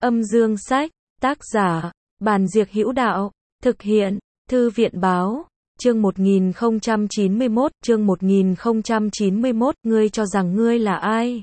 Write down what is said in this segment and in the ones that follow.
Âm dương sách, tác giả, Bàn Diệc Hữu Đạo, thực hiện, Thư viện báo, chương 1091, ngươi cho rằng ngươi là ai?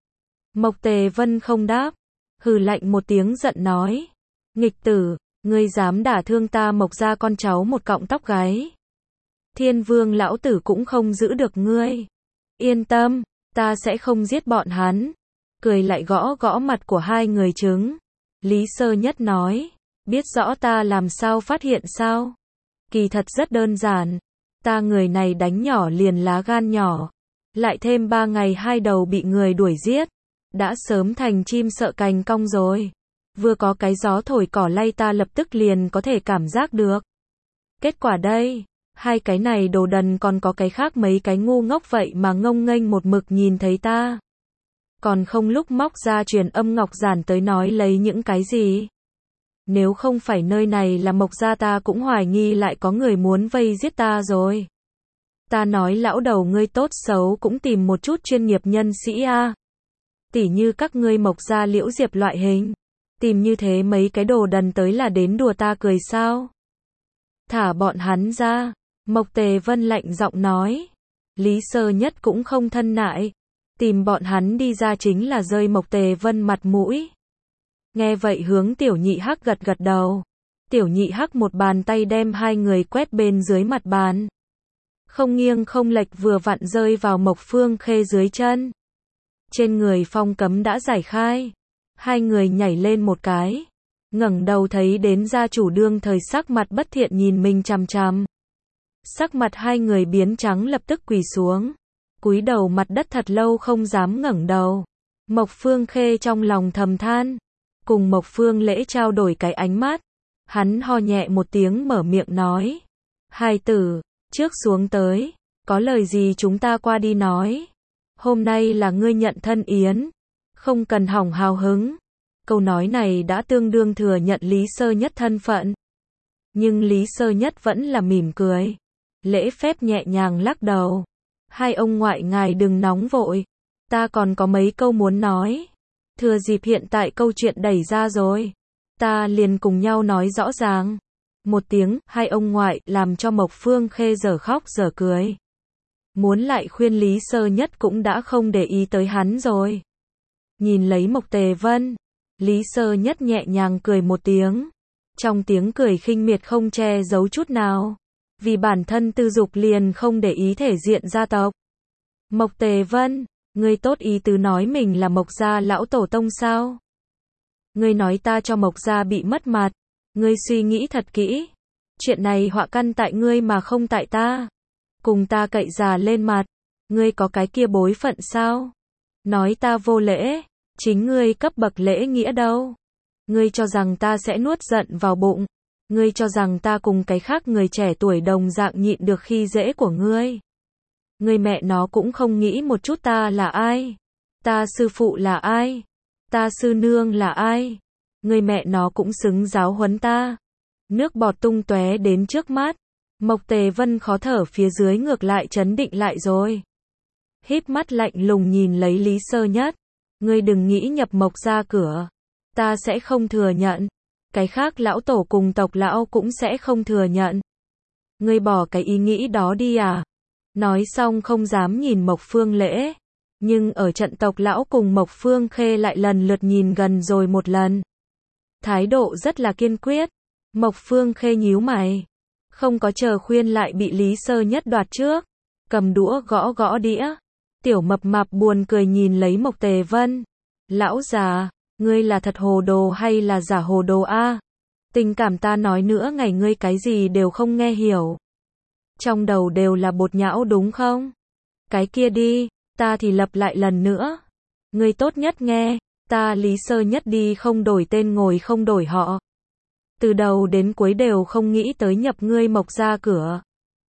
Mộc Tề Vân không đáp, hừ lạnh một tiếng giận nói, nghịch tử, ngươi dám đả thương ta Mộc gia con cháu một cọng tóc gáy. Thiên Vương lão tử cũng không giữ được ngươi. Yên tâm, ta sẽ không giết bọn hắn. Cười lại gõ gõ mặt của hai người chứng. Lý Sơ Nhất nói, biết rõ ta làm sao phát hiện sao? Kỳ thật rất đơn giản. Ta người này đánh nhỏ liền lá gan nhỏ. Lại thêm 3 ngày 2 đầu bị người đuổi giết. Đã sớm thành chim sợ cành cong rồi. Vừa có cái gió thổi cỏ lay ta lập tức liền có thể cảm giác được. Kết quả đây, hai cái này đồ đần còn có cái khác mấy cái ngu ngốc vậy mà ngông nghênh một mực nhìn thấy ta. Còn không lúc móc ra truyền âm ngọc giản tới nói lấy những cái gì. Nếu không phải nơi này là Mộc gia ta cũng hoài nghi lại có người muốn vây giết ta rồi. Ta nói lão đầu ngươi tốt xấu cũng tìm một chút chuyên nghiệp nhân sĩ a. Tỉ như các ngươi Mộc gia Liễu Diệp loại hình. Tìm như thế mấy cái đồ đần tới là đến đùa ta cười sao? Thả bọn hắn ra. Mộc Tề Vân lạnh giọng nói. Lý Sơ Nhất cũng không thân nại. Tìm bọn hắn đi ra chính là rơi Mộc Tề Vân mặt mũi. Nghe vậy hướng Tiểu Nhị Hắc gật gật đầu. Tiểu Nhị Hắc một bàn tay đem hai người quét bên dưới mặt bàn. Không nghiêng không lệch vừa vặn rơi vào Mộc Phương Khê dưới chân. Trên người phong cấm đã giải khai. Hai người nhảy lên một cái. Ngẩng đầu thấy đến gia chủ đương thời sắc mặt bất thiện nhìn mình chằm chằm. Sắc mặt hai người biến trắng lập tức quỳ xuống. Cúi đầu mặt đất thật lâu không dám ngẩng đầu. Mộc Phương Khê trong lòng thầm than. Cùng Mộc Phương Lễ trao đổi cái ánh mắt. Hắn ho nhẹ một tiếng mở miệng nói. Hai tử, trước xuống tới. Có lời gì chúng ta qua đi nói. Hôm nay là ngươi nhận thân yến. Không cần hỏng hào hứng. Câu nói này đã tương đương thừa nhận Lý Sơ Nhất thân phận. Nhưng Lý Sơ Nhất vẫn là mỉm cười. Lễ phép nhẹ nhàng lắc đầu. Hai ông ngoại ngài đừng nóng vội. Ta còn có mấy câu muốn nói. Thừa dịp hiện tại câu chuyện đẩy ra rồi. Ta liền cùng nhau nói rõ ràng. Một tiếng, hai ông ngoại làm cho Mộc Phương Khê dở khóc dở cười. Muốn lại khuyên Lý Sơ Nhất cũng đã không để ý tới hắn rồi. Nhìn lấy Mộc Tề Vân. Lý Sơ Nhất nhẹ nhàng cười một tiếng. Trong tiếng cười khinh miệt không che giấu chút nào. Vì bản thân tư dục liền không để ý thể diện gia tộc. Mộc Tề Vân, ngươi tốt ý tứ nói mình là Mộc gia lão tổ tông sao? Ngươi nói ta cho Mộc gia bị mất mặt. Ngươi suy nghĩ thật kỹ. Chuyện này họa căn tại ngươi mà không tại ta. Cùng ta cậy già lên mặt. Ngươi có cái kia bối phận sao? Nói ta vô lễ. Chính ngươi cấp bậc lễ nghĩa đâu. Ngươi cho rằng ta sẽ nuốt giận vào bụng. Ngươi cho rằng ta cùng cái khác người trẻ tuổi đồng dạng nhịn được khi dễ của ngươi. Ngươi mẹ nó cũng không nghĩ một chút ta là ai. Ta sư phụ là ai. Ta sư nương là ai. Ngươi mẹ nó cũng xứng giáo huấn ta. Nước bọt tung tóe đến trước mắt. Mộc Tề Vân khó thở phía dưới ngược lại trấn định lại rồi. Híp mắt lạnh lùng nhìn lấy Lý Sơ Nhất. Ngươi đừng nghĩ nhập Mộc gia cửa. Ta sẽ không thừa nhận. Cái khác lão tổ cùng tộc lão cũng sẽ không thừa nhận. Ngươi bỏ cái ý nghĩ đó đi à? Nói xong không dám nhìn Mộc Phương Lễ. Nhưng ở trận tộc lão cùng Mộc Phương Khê lại lần lượt nhìn gần rồi một lần. Thái độ rất là kiên quyết. Mộc Phương Khê nhíu mày. Không có chờ khuyên lại bị Lý Sơ Nhất đoạt trước. Cầm đũa gõ gõ đĩa. Tiểu mập mạp buồn cười nhìn lấy Mộc Tề Vân. Lão già, ngươi là thật hồ đồ hay là giả hồ đồ a? Tình cảm ta nói nữa ngày ngươi cái gì đều không nghe hiểu. Trong đầu đều là bột nhão đúng không? Cái kia đi, ta thì lặp lại lần nữa. Ngươi tốt nhất nghe, ta Lý Sơ Nhất đi không đổi tên ngồi không đổi họ. Từ đầu đến cuối đều không nghĩ tới nhập ngươi Mộc gia cửa.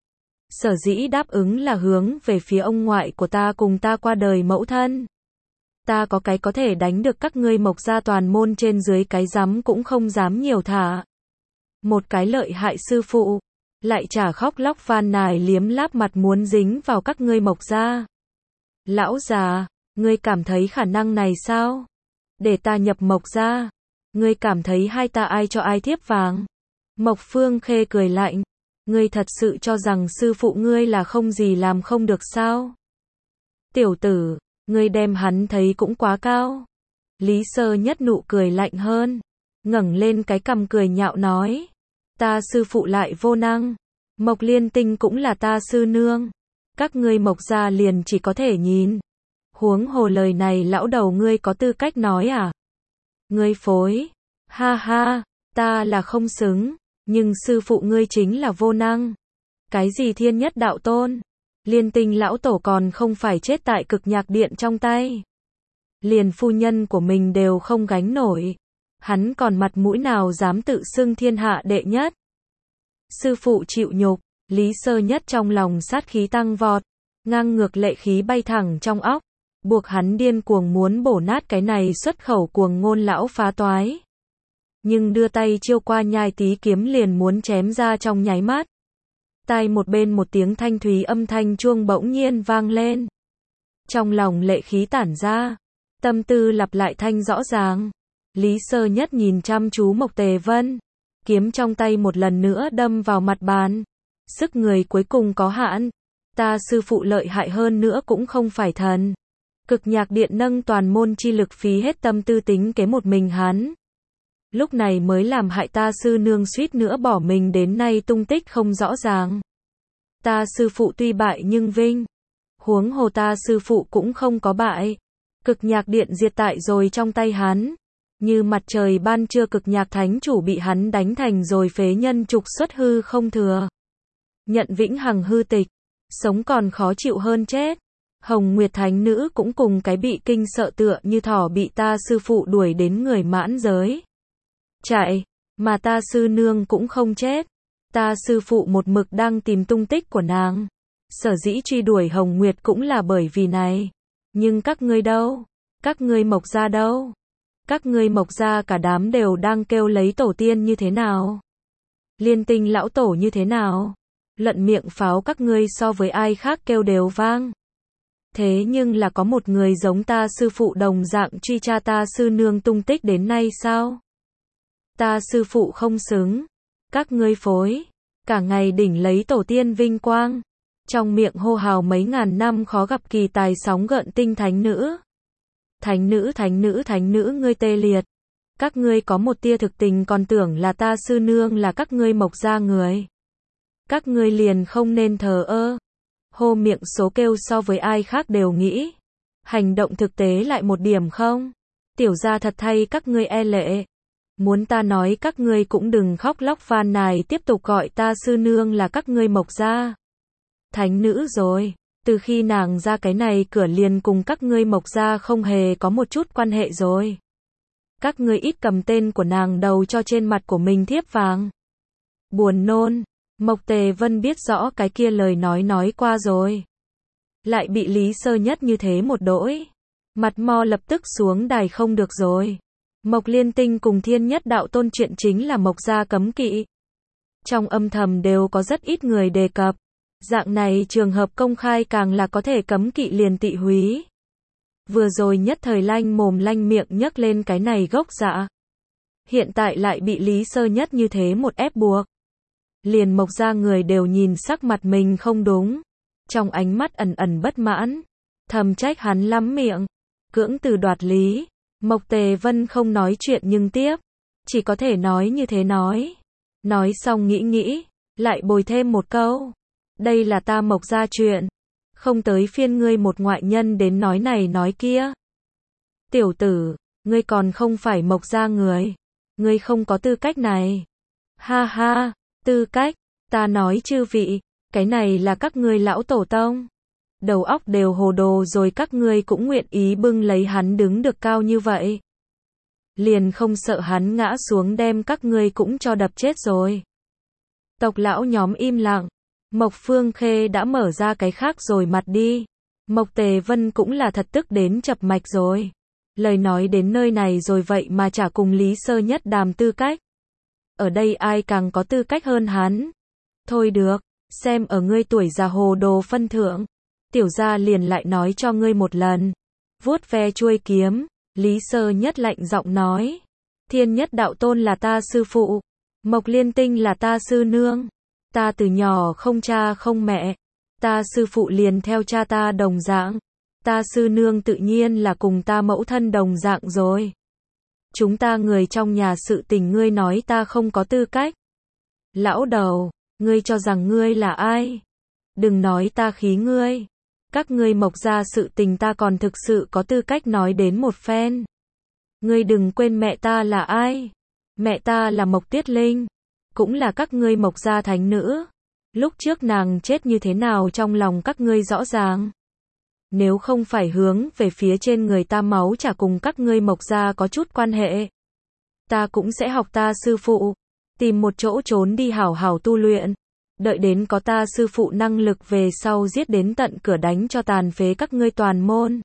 Sở dĩ đáp ứng là hướng về phía ông ngoại của ta cùng ta qua đời mẫu thân. Ta có cái có thể đánh được các ngươi Mộc gia toàn môn trên dưới cái dám cũng không dám nhiều thả. Một cái lợi hại sư phụ. Lại chả khóc lóc van nài liếm láp mặt muốn dính vào các ngươi Mộc gia. Lão già, ngươi cảm thấy khả năng này sao? Để ta nhập Mộc gia. Ngươi cảm thấy hai ta ai cho ai thiếp vàng? Mộc Phương Khê cười lạnh. Ngươi thật sự cho rằng sư phụ ngươi là không gì làm không được sao? Tiểu tử, ngươi đem hắn thấy cũng quá cao. Lý Sơ Nhất nụ cười lạnh hơn, ngẩng lên cái cằm cười nhạo nói. Ta sư phụ lại vô năng. Mộc Liên Tinh cũng là ta sư nương. Các ngươi Mộc gia liền chỉ có thể nhìn. Huống hồ lời này lão đầu ngươi có tư cách nói à? Ngươi phối. Ha ha, ta là không xứng, nhưng sư phụ ngươi chính là vô năng. Cái gì thiên nhất đạo tôn? Liên Tinh lão tổ còn không phải chết tại Cực Nhạc Điện trong tay. Liền phu nhân của mình đều không gánh nổi. Hắn còn mặt mũi nào dám tự xưng thiên hạ đệ nhất? Sư phụ chịu nhục, Lý Sơ Nhất trong lòng sát khí tăng vọt, ngang ngược lệ khí bay thẳng trong óc, buộc hắn điên cuồng muốn bổ nát cái này xuất khẩu cuồng ngôn lão phá toái. Nhưng đưa tay chiêu qua nhai tí kiếm liền muốn chém ra trong nháy mắt. Tai một bên một tiếng thanh thúy âm thanh chuông bỗng nhiên vang lên. Trong lòng lệ khí tản ra, tâm tư lặp lại thanh rõ ràng. Lý Sơ Nhất nhìn chăm chú Mộc Tề Vân, kiếm trong tay một lần nữa đâm vào mặt bàn. Sức người cuối cùng có hạn, ta sư phụ lợi hại hơn nữa cũng không phải thần. Cực Nhạc Điện nâng toàn môn chi lực phí hết tâm tư tính kế một mình hắn. Lúc này mới làm hại ta sư nương suýt nữa bỏ mình đến nay tung tích không rõ ràng. Ta sư phụ tuy bại nhưng vinh. Huống hồ ta sư phụ cũng không có bại. Cực Nhạc Điện diệt tại rồi trong tay hắn. Như mặt trời ban trưa Cực Nhạc Thánh chủ bị hắn đánh thành rồi phế nhân trục xuất hư không thừa. Nhận vĩnh hằng hư tịch. Sống còn khó chịu hơn chết. Hồng Nguyệt Thánh nữ cũng cùng cái bị kinh sợ tựa như thỏ bị ta sư phụ đuổi đến người mãn giới. Chạy, mà ta sư nương cũng không chết. Ta sư phụ một mực đang tìm tung tích của nàng. Sở dĩ truy đuổi Hồng Nguyệt cũng là bởi vì này. Nhưng các ngươi đâu? Các ngươi Mộc gia đâu? Các ngươi Mộc gia cả đám đều đang kêu lấy tổ tiên như thế nào? Liên Tinh lão tổ như thế nào? Luận miệng pháo các ngươi so với ai khác kêu đều vang. Thế nhưng là có một người giống ta sư phụ đồng dạng truy tra ta sư nương tung tích đến nay sao? Ta sư phụ không xứng. Các ngươi phối. Cả ngày đỉnh lấy tổ tiên vinh quang. Trong miệng hô hào mấy ngàn năm khó gặp kỳ tài sóng gợn tinh thánh nữ. Thánh nữ thánh nữ thánh nữ ngươi tê liệt. Các ngươi có một tia thực tình còn tưởng là ta sư nương là các ngươi Mộc gia người. Các ngươi liền không nên thờ ơ. Hô miệng số kêu so với ai khác đều nghĩ. Hành động thực tế lại một điểm không? Tiểu gia thật thay các ngươi e lệ. Muốn ta nói các ngươi cũng đừng khóc lóc van nài tiếp tục gọi ta sư nương là các ngươi Mộc gia thánh nữ rồi. Từ khi nàng ra cái này cửa liền cùng các ngươi Mộc gia không hề có một chút quan hệ rồi. Các ngươi ít cầm tên của nàng đầu cho trên mặt của mình thiếp vàng. Buồn nôn. Mộc Tề Vân biết rõ cái kia lời nói qua rồi. Lại bị Lý Sơ Nhất như thế một đỗi. Mặt mo lập tức xuống đài không được rồi. Mộc Liên Tinh cùng Thiên Nhất Đạo Tôn chuyện chính là Mộc gia cấm kỵ. Trong âm thầm đều có rất ít người đề cập. Dạng này trường hợp công khai càng là có thể cấm kỵ liền tị húy. Vừa rồi nhất thời lanh mồm lanh miệng nhấc lên cái này gốc dạ. Hiện tại lại bị Lý Sơ Nhất như thế một ép buộc. Liền Mộc gia người đều nhìn sắc mặt mình không đúng. Trong ánh mắt ẩn ẩn bất mãn. Thầm trách hắn lắm miệng. Cưỡng từ đoạt lý. Mộc Tề Vân không nói chuyện nhưng tiếp. Chỉ có thể nói như thế nói. Nói xong nghĩ. Lại bồi thêm một câu. Đây là ta Mộc gia chuyện. Không tới phiên ngươi một ngoại nhân đến nói này nói kia. Tiểu tử, ngươi còn không phải Mộc gia người. Ngươi không có tư cách này. Ha ha, tư cách, ta nói chư vị, cái này là các ngươi lão tổ tông. Đầu óc đều hồ đồ rồi các ngươi cũng nguyện ý bưng lấy hắn đứng được cao như vậy. Liền không sợ hắn ngã xuống đem các ngươi cũng cho đập chết rồi. Tộc lão nhóm im lặng. Mộc Phương Khê đã mở ra cái khác rồi mặt đi. Mộc Tề Vân cũng là thật tức đến chập mạch rồi. Lời nói đến nơi này rồi vậy mà chả cùng Lý Sơ Nhất đàm tư cách. Ở đây ai càng có tư cách hơn hắn. Thôi được, xem ở ngươi tuổi già hồ đồ phân thượng. Tiểu gia liền lại nói cho ngươi một lần. Vuốt ve chuôi kiếm, Lý Sơ Nhất lạnh giọng nói. Thiên Nhất Đạo Tôn là ta sư phụ, Mộc Liên Tinh là ta sư nương. Ta từ nhỏ không cha không mẹ, ta sư phụ liền theo cha ta đồng dạng. Ta sư nương tự nhiên là cùng ta mẫu thân đồng dạng rồi. Chúng ta người trong nhà sự tình ngươi nói ta không có tư cách. Lão đầu, ngươi cho rằng ngươi là ai? Đừng nói ta khí ngươi. Các ngươi Mộc gia sự tình ta còn thực sự có tư cách nói đến một phen. Ngươi đừng quên mẹ ta là ai? Mẹ ta là Mộc Tiết Linh, cũng là các ngươi Mộc gia thánh nữ. Lúc trước nàng chết như thế nào trong lòng các ngươi rõ ràng. Nếu không phải hướng về phía trên người ta máu chả cùng các ngươi Mộc gia có chút quan hệ, ta cũng sẽ học ta sư phụ, tìm một chỗ trốn đi hảo hảo tu luyện, đợi đến có ta sư phụ năng lực về sau giết đến tận cửa đánh cho tàn phế các ngươi toàn môn.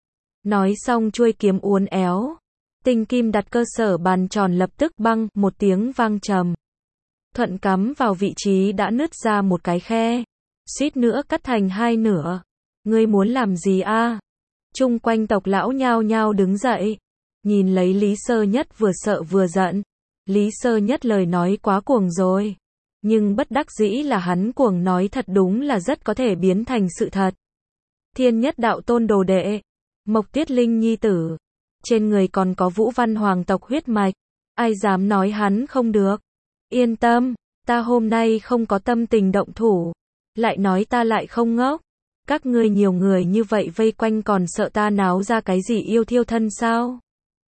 Nói xong chuôi kiếm uốn éo, tinh kim đặt cơ sở bàn tròn lập tức băng một tiếng vang trầm. Thuận cắm vào vị trí đã nứt ra một cái khe, suýt nữa cắt thành hai nửa. Ngươi muốn làm gì a? Chung quanh tộc lão nhao nhao đứng dậy, nhìn lấy Lý Sơ Nhất vừa sợ vừa giận. Lý Sơ Nhất lời nói quá cuồng rồi, nhưng bất đắc dĩ là hắn cuồng nói thật đúng là rất có thể biến thành sự thật. Thiên Nhất Đạo Tôn đồ đệ, Mộc Tiết Linh nhi tử, trên người còn có Vũ Văn hoàng tộc huyết mạch, ai dám nói hắn không được. Yên tâm, ta hôm nay không có tâm tình động thủ, lại nói ta lại không ngốc. Các ngươi nhiều người như vậy vây quanh còn sợ ta náo ra cái gì yêu thiêu thân sao?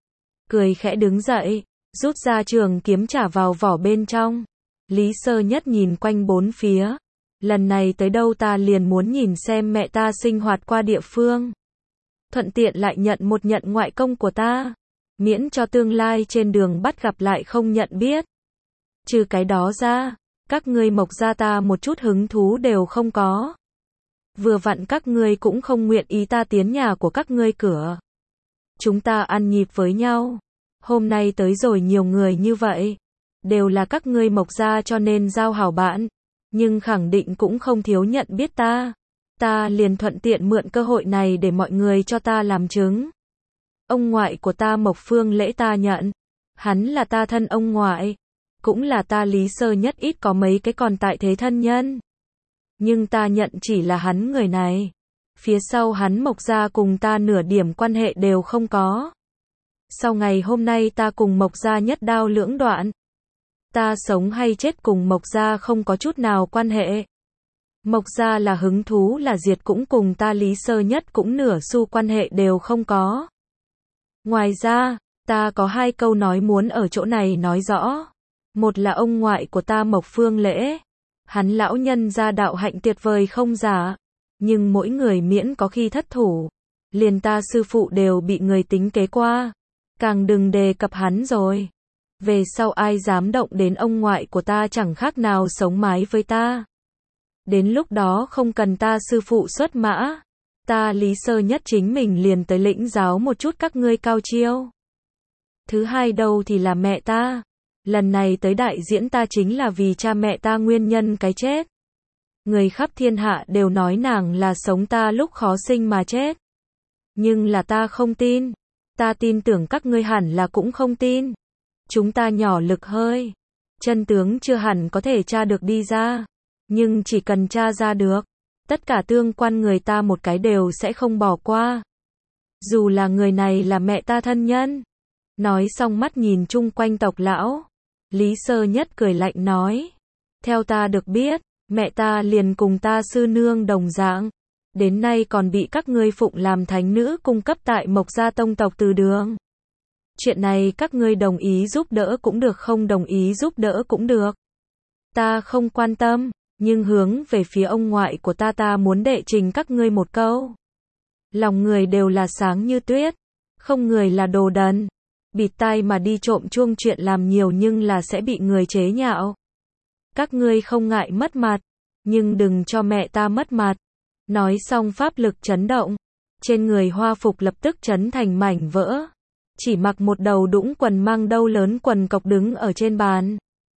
Cười khẽ đứng dậy, rút ra trường kiếm trả vào vỏ bên trong. Lý Sơ Nhất nhìn quanh bốn phía. Lần này tới đâu ta liền muốn nhìn xem mẹ ta sinh hoạt qua địa phương. Thuận tiện lại nhận một nhận ngoại công của ta. Miễn cho tương lai trên đường bắt gặp lại không nhận biết. Trừ cái đó ra, các ngươi Mộc gia ta một chút hứng thú đều không có. Vừa vặn các ngươi cũng không nguyện ý ta tiến nhà của các ngươi cửa. Chúng ta ăn nhịp với nhau. Hôm nay tới rồi nhiều người như vậy, đều là các ngươi Mộc gia cho nên giao hảo bạn, nhưng khẳng định cũng không thiếu nhận biết ta. Ta liền thuận tiện mượn cơ hội này để mọi người cho ta làm chứng. Ông ngoại của ta Mộc Phương Lễ ta nhận, hắn là ta thân ông ngoại, cũng là ta Lý Sơ Nhất ít có mấy cái còn tại thế thân nhân. Nhưng ta nhận chỉ là hắn người này. Phía sau hắn Mộc gia cùng ta nửa điểm quan hệ đều không có. Sau ngày hôm nay ta cùng Mộc gia nhất đao lưỡng đoạn. Ta sống hay chết cùng Mộc gia không có chút nào quan hệ. Mộc gia là hứng thú là diệt cũng cùng ta Lý Sơ Nhất cũng nửa xu quan hệ đều không có. Ngoài ra, ta có hai câu nói muốn ở chỗ này nói rõ. Một là ông ngoại của ta Mộc Phương Lễ. Hắn lão nhân gia đạo hạnh tuyệt vời không giả, nhưng mỗi người miễn có khi thất thủ, liền ta sư phụ đều bị người tính kế qua, càng đừng đề cập hắn rồi. Về sau ai dám động đến ông ngoại của ta chẳng khác nào sống mái với ta. Đến lúc đó không cần ta sư phụ xuất mã, ta Lý Sơ Nhất chính mình liền tới lĩnh giáo một chút các ngươi cao chiêu. Thứ hai đâu thì là mẹ ta. Lần này tới đại diễn ta chính là vì cha mẹ ta nguyên nhân cái chết. Người khắp thiên hạ đều nói nàng là sống ta lúc khó sinh mà chết. Nhưng là ta không tin. Ta tin tưởng các ngươi hẳn là cũng không tin. Chúng ta nhỏ lực hơi. Chân tướng chưa hẳn có thể tra được đi ra. Nhưng chỉ cần tra ra được, tất cả tương quan người ta một cái đều sẽ không bỏ qua. Dù là người này là mẹ ta thân nhân. Nói xong mắt nhìn chung quanh tộc lão. Lý Sơ Nhất cười lạnh nói. Theo ta được biết, mẹ ta liền cùng ta sư nương đồng dạng. Đến nay còn bị các ngươi phụng làm thánh nữ cung cấp tại Mộc gia tông tộc từ đường. Chuyện này các ngươi đồng ý giúp đỡ cũng được không đồng ý giúp đỡ cũng được. Ta không quan tâm, nhưng hướng về phía ông ngoại của ta muốn đệ trình các ngươi một câu. Lòng người đều là sáng như tuyết, không người là đồ đần. Bịt tai mà đi trộm chuông chuyện làm nhiều nhưng là sẽ bị người chế nhạo. Các ngươi không ngại mất mặt, nhưng đừng cho mẹ ta mất mặt. Nói xong pháp lực chấn động, trên người hoa phục lập tức chấn thành mảnh vỡ. Chỉ mặc một đầu đũng quần mang đâu lớn quần cộc đứng ở trên bàn.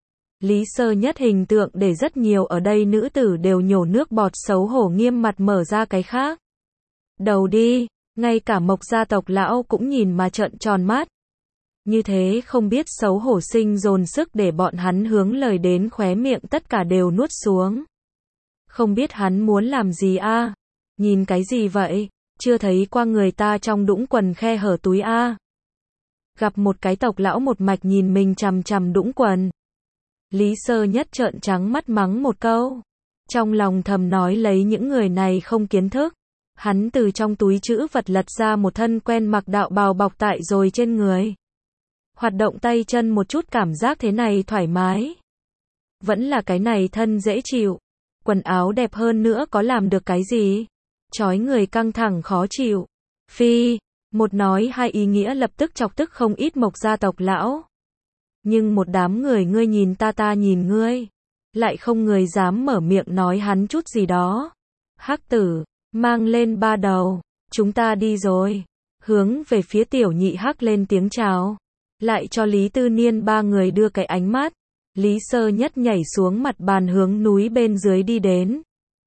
Lý Sơ Nhất hình tượng để rất nhiều ở đây nữ tử đều nhổ nước bọt xấu hổ nghiêm mặt mở ra cái khác. Đầu đi, ngay cả Mộc gia tộc lão cũng nhìn mà trợn tròn mắt. Như thế không biết xấu hổ sinh dồn sức để bọn hắn hướng lời đến khóe miệng tất cả đều nuốt xuống. Không biết hắn muốn làm gì a? Nhìn cái gì vậy? Chưa thấy qua người ta trong đũng quần khe hở túi a? Gặp một cái tộc lão một mạch nhìn mình chằm chằm đũng quần. Lý Sơ Nhất trợn trắng mắt mắng một câu. Trong lòng thầm nói lấy những người này không kiến thức. Hắn từ trong túi trữ vật lật ra một thân quen mặc đạo bào bọc tại rồi trên người. Hoạt động tay chân một chút cảm giác thế này thoải mái. Vẫn là cái này thân dễ chịu. Quần áo đẹp hơn nữa có làm được cái gì? Chói người căng thẳng khó chịu. Phi, một nói hai ý nghĩa lập tức chọc tức không ít Mộc gia tộc lão. Nhưng một đám người ngươi nhìn ta nhìn ngươi. Lại không người dám mở miệng nói hắn chút gì đó. Hắc tử, mang lên ba đầu. Chúng ta đi rồi. Hướng về phía tiểu nhị Hắc lên tiếng chào. Lại cho Lý Tư Niên ba người đưa cái ánh mắt. Lý Sơ Nhất nhảy xuống mặt bàn hướng núi bên dưới đi đến.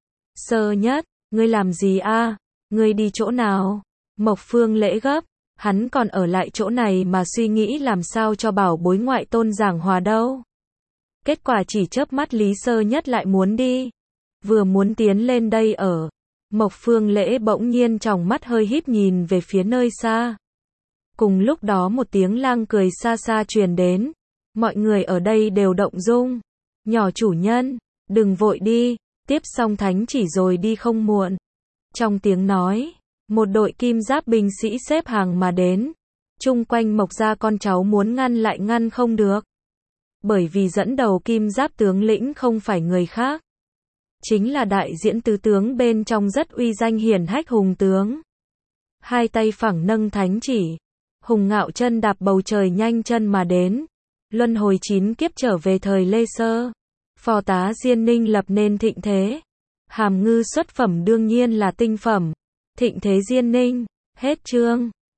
Sơ Nhất, ngươi làm gì a? Ngươi đi chỗ nào? Mộc Phương Lễ gấp, hắn còn ở lại chỗ này mà suy nghĩ làm sao cho bảo bối ngoại tôn giảng hòa đâu. Kết quả chỉ chớp mắt Lý Sơ Nhất lại muốn đi. Vừa muốn tiến lên đây ở. Mộc Phương Lễ bỗng nhiên tròng mắt hơi híp nhìn về phía nơi xa. Cùng lúc đó một tiếng lang cười xa xa truyền đến. Mọi người ở đây đều động dung. Nhỏ chủ nhân, đừng vội đi, tiếp xong thánh chỉ rồi đi không muộn. Trong tiếng nói, một đội kim giáp binh sĩ xếp hàng mà đến. Chung quanh Mộc gia con cháu muốn ngăn lại ngăn không được. Bởi vì dẫn đầu kim giáp tướng lĩnh không phải người khác. Chính là đại diễn tứ tướng bên trong rất uy danh hiển hách Hùng tướng. Hai tay phẳng nâng thánh chỉ. Hùng ngạo chân đạp bầu trời nhanh chân mà đến. Luân hồi 9 kiếp trở về thời Lê Sơ. Phò tá Diên Ninh lập nên thịnh thế. Hàm Ngư xuất phẩm đương nhiên là tinh phẩm. Thịnh thế Diên Ninh. Hết chương.